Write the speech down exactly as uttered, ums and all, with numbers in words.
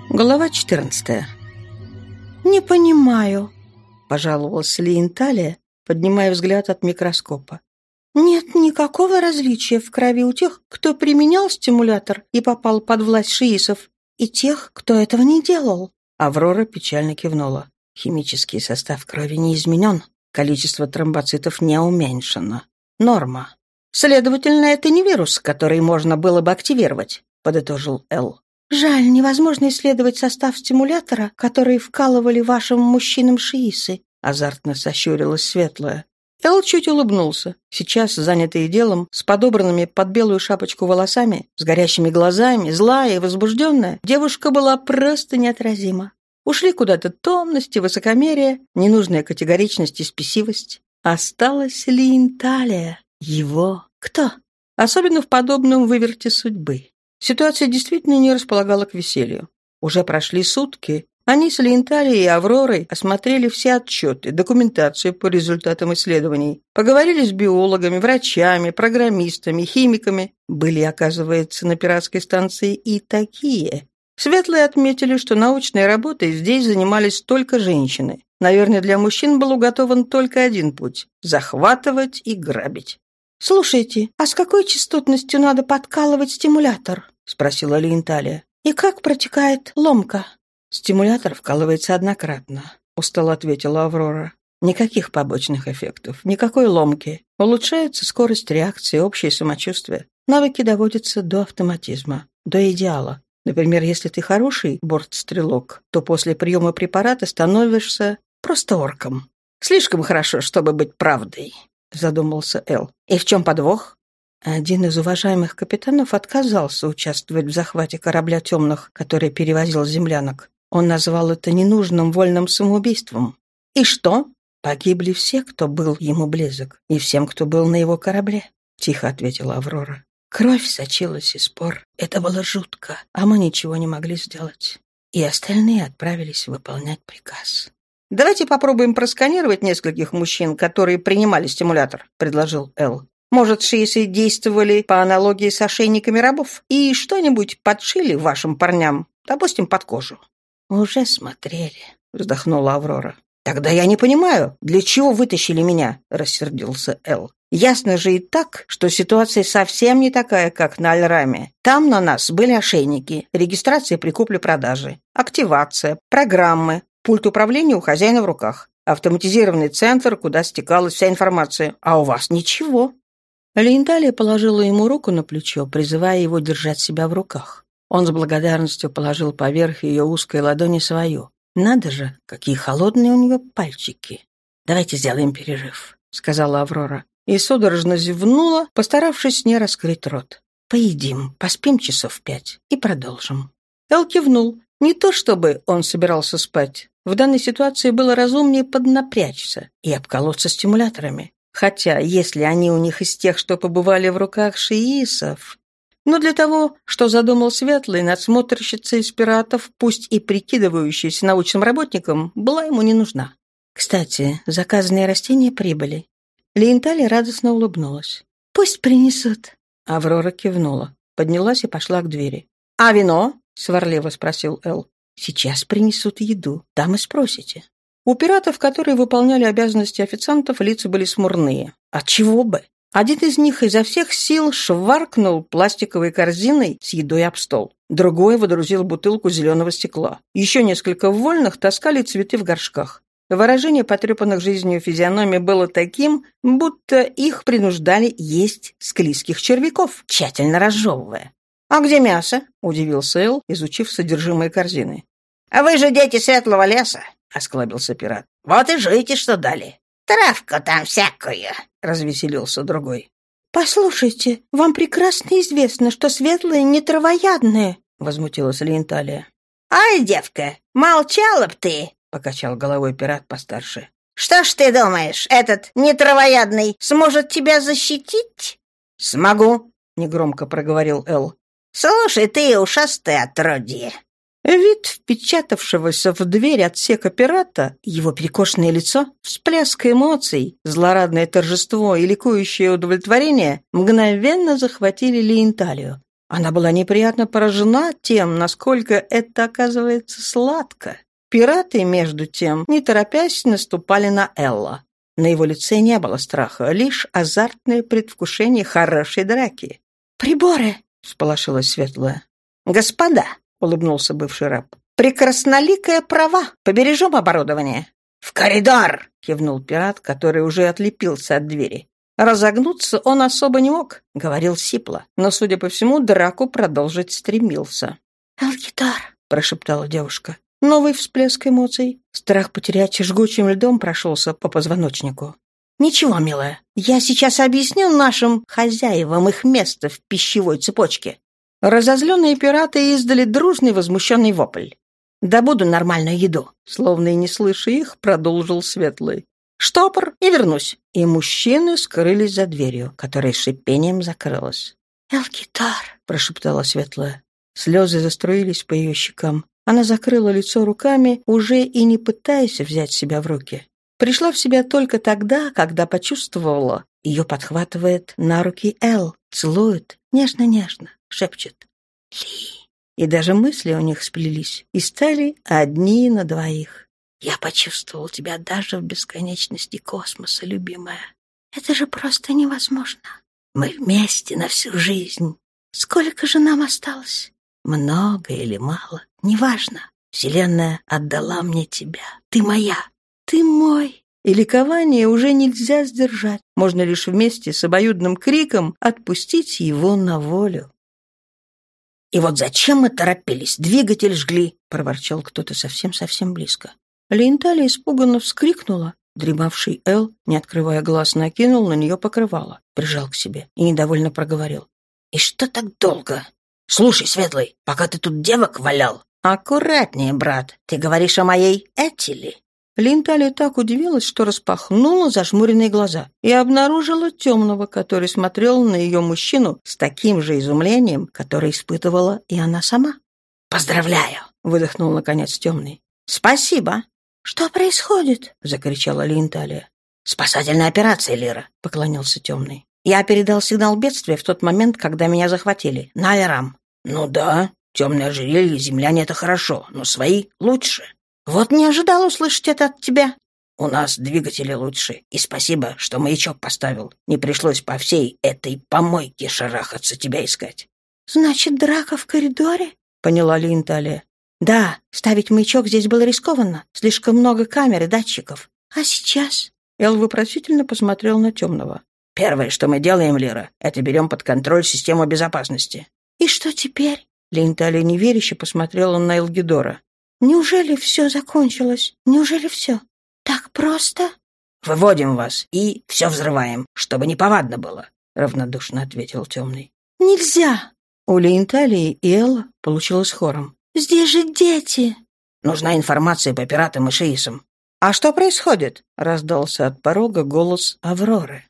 Глава четырнадцатая. «Не понимаю», — пожаловалась Лиенталия, поднимая взгляд от микроскопа. «Нет никакого различия в крови у тех, кто применял стимулятор и попал под власть шиисов, и тех, кто этого не делал». Аврора печально кивнула. Химический состав крови не изменен, количество тромбоцитов не уменьшено. Норма. «Следовательно, это не вирус, который можно было бы активировать», — подытожил Эл. «Жаль, невозможно исследовать состав стимулятора, который вкалывали вашим мужчинам шиисы», — азартно сощурилась Светлая. Эл чуть улыбнулся. Сейчас, занятый делом, с подобранными под белую шапочку волосами, с горящими глазами, злая и возбужденная, девушка была просто неотразима. Ушли куда-то томность и высокомерие, ненужная категоричность и спесивость. Осталась Лиенталия. Его кто? Особенно в подобном выверте судьбы. Ситуация действительно не располагала к веселью. Уже прошли сутки. Они с Лиенталией и Авророй осмотрели все отчеты, документацию по результатам исследований, поговорили с биологами, врачами, программистами, химиками. Были, оказывается, на пиратской станции и такие. Светлые отметили, что научной работой здесь занимались только женщины. Наверное, для мужчин был уготован только один путь – захватывать и грабить. «Слушайте, а с какой частотностью надо подкалывать стимулятор?» — спросила Лиенталия. «И как протекает ломка?» «Стимулятор вкалывается однократно», — устало ответила Аврора. «Никаких побочных эффектов, никакой ломки. Улучшается скорость реакции, общее самочувствие. Навыки доводятся до автоматизма, до идеала. Например, если ты хороший бортстрелок, то после приема препарата становишься просто орком. Слишком хорошо, чтобы быть правдой», — задумался Эл. «И в чем подвох?» Один из уважаемых капитанов отказался участвовать в захвате корабля темных, который перевозил землянок. Он назвал это ненужным вольным самоубийством. «И что?» «Погибли все, кто был ему близок, и всем, кто был на его корабле», — тихо ответила Аврора. «Кровь сочилась из пор. Это было жутко, а мы ничего не могли сделать. И остальные отправились выполнять приказ». «Давайте попробуем просканировать нескольких мужчин, которые принимали стимулятор», — предложил Эл. «Может, шиисы действовали по аналогии с ошейниками рабов и что-нибудь подшили вашим парням, допустим, под кожу?» «Уже смотрели», — вздохнула Аврора. «Тогда я не понимаю, для чего вытащили меня?» — рассердился Эл. «Ясно же и так, что ситуация совсем не такая, как на Альраме. Там на нас были ошейники, регистрация при купле-продаже, активация, программы, пульт управления у хозяина в руках, автоматизированный центр, куда стекалась вся информация. А у вас ничего». Лиенталия положила ему руку на плечо, призывая его держать себя в руках. Он с благодарностью положил поверх ее узкой ладони свою. «Надо же, какие холодные у нее пальчики!» «Давайте сделаем перерыв», — сказала Аврора. И судорожно зевнула, постаравшись не раскрыть рот. «Поедим, поспим часов пять и продолжим». Эл кивнул. Не то чтобы он собирался спать. В данной ситуации было разумнее поднапрячься и обколоться стимуляторами. Хотя, если они у них из тех, что побывали в руках шиисов... Но для того, что задумал Светлый, надсмотрщица из пиратов, пусть и прикидывающаяся научным работником, была ему не нужна. Кстати, заказанные растения прибыли. Лиенталия радостно улыбнулась. «Пусть принесут». Аврора кивнула, поднялась и пошла к двери. «А вино?» — сварливо спросил Эл. «Сейчас принесут еду, там и спросите». У пиратов, которые выполняли обязанности официантов, лица были смурные. Отчего бы? Один из них изо всех сил шваркнул пластиковой корзиной с едой об стол. Другой водрузил бутылку зеленого стекла. Еще несколько вольных таскали цветы в горшках. Выражение потрепанных жизнью физиономии было таким, будто их принуждали есть склизких червяков, тщательно разжевывая. «А где мясо?» — удивился Эл, изучив содержимое корзины. «А вы же дети светлого леса!» — осклабился пират. «Вот и жуйте, что дали. Травку там всякую!» — развеселился другой. «Послушайте, вам прекрасно известно, что светлые не травоядные!» — возмутилась Лиенталия. «Ай, девка, молчала б ты!» — покачал головой пират постарше. «Что ж ты думаешь, этот нетравоядный сможет тебя защитить?» «Смогу!» — негромко проговорил Эл. «Слушай ты, ушастое отродье!» Вид впечатавшегося в дверь отсека пирата, его перекошенное лицо, всплеск эмоций, злорадное торжество и ликующее удовлетворение мгновенно захватили Лиенталию. Она была неприятно поражена тем, насколько это оказывается сладко. Пираты, между тем, не торопясь, наступали на Элла. На его лице не было страха, лишь азартное предвкушение хорошей драки. «Приборы!» — всполошилась Светлая. «Господа!» — улыбнулся бывший раб. «Прекрасноликая права! Побережем оборудование!» «В коридор!» — кивнул пират, который уже отлепился от двери. Разогнуться он особо не мог, — говорил сипло, но, судя по всему, драку продолжить стремился. «Элгитар!» — прошептала девушка. Новый всплеск эмоций. Страх потерять жгучим льдом прошелся по позвоночнику. «Ничего, милая, я сейчас объясню нашим хозяевам их место в пищевой цепочке». Разозленные пираты издали дружный возмущенный вопль. «Добуду нормальную еду», — словно и не слыша их, продолжил Светлый. «Штопор и вернусь». И мужчины скрылись за дверью, которая с шипением закрылась. «Элгитар», — прошептала Светлая. Слезы заструились по ее щекам. Она закрыла лицо руками, уже и не пытаясь взять себя в руки. Пришла в себя только тогда, когда почувствовала, ее подхватывает на руки Эл, целует, нежно-нежно, шепчет «Ли». И даже мысли у них сплелись и стали одни на двоих. «Я почувствовал тебя даже в бесконечности космоса, любимая. Это же просто невозможно. Мы вместе на всю жизнь. Сколько же нам осталось? Много или мало, неважно. Вселенная отдала мне тебя. Ты моя, ты мой». И ликование уже нельзя сдержать. Можно лишь вместе с обоюдным криком отпустить его на волю. «И вот зачем мы торопились? Двигатель жгли!» — проворчал кто-то совсем-совсем близко. Лейнталия испуганно вскрикнула. Дремавший Эл, не открывая глаз, накинул на нее покрывало, прижал к себе и недовольно проговорил. «И что так долго? Слушай, Светлый, пока ты тут девок валял...» «Аккуратнее, брат, ты говоришь о моей Этили?» Лейнталия так удивилась, что распахнула зажмуренные глаза и обнаружила темного, который смотрел на ее мужчину с таким же изумлением, которое испытывала и она сама. «Поздравляю!» — выдохнул наконец темный. «Спасибо!» «Что происходит?» — закричала Лейнталия. «Спасательная операция, Лира», — поклонился темный. «Я передал сигнал бедствия в тот момент, когда меня захватили. На Алярам». «Ну да, темное ожерелье, земляне — это хорошо, но свои лучше». «Вот не ожидал услышать это от тебя». «У нас двигатели лучше, и спасибо, что маячок поставил. Не пришлось по всей этой помойке шарахаться тебя искать». «Значит, драка в коридоре?» — поняла Лейнталия. «Да, ставить маячок здесь было рискованно. Слишком много камер и датчиков. А сейчас?» Эл вопросительно посмотрел на темного. «Первое, что мы делаем, Лира, это берем под контроль систему безопасности». «И что теперь?» Лейнталия неверяще посмотрела на Элгидора. «Неужели все закончилось? Неужели все? Так просто?» «Выводим вас и все взрываем, чтобы неповадно было», — равнодушно ответил темный. «Нельзя!» У Лейнталии и Элла получилось хором. «Здесь же дети!» «Нужна информация по пиратам и шиисам». «А что происходит?» — раздался от порога голос Авроры.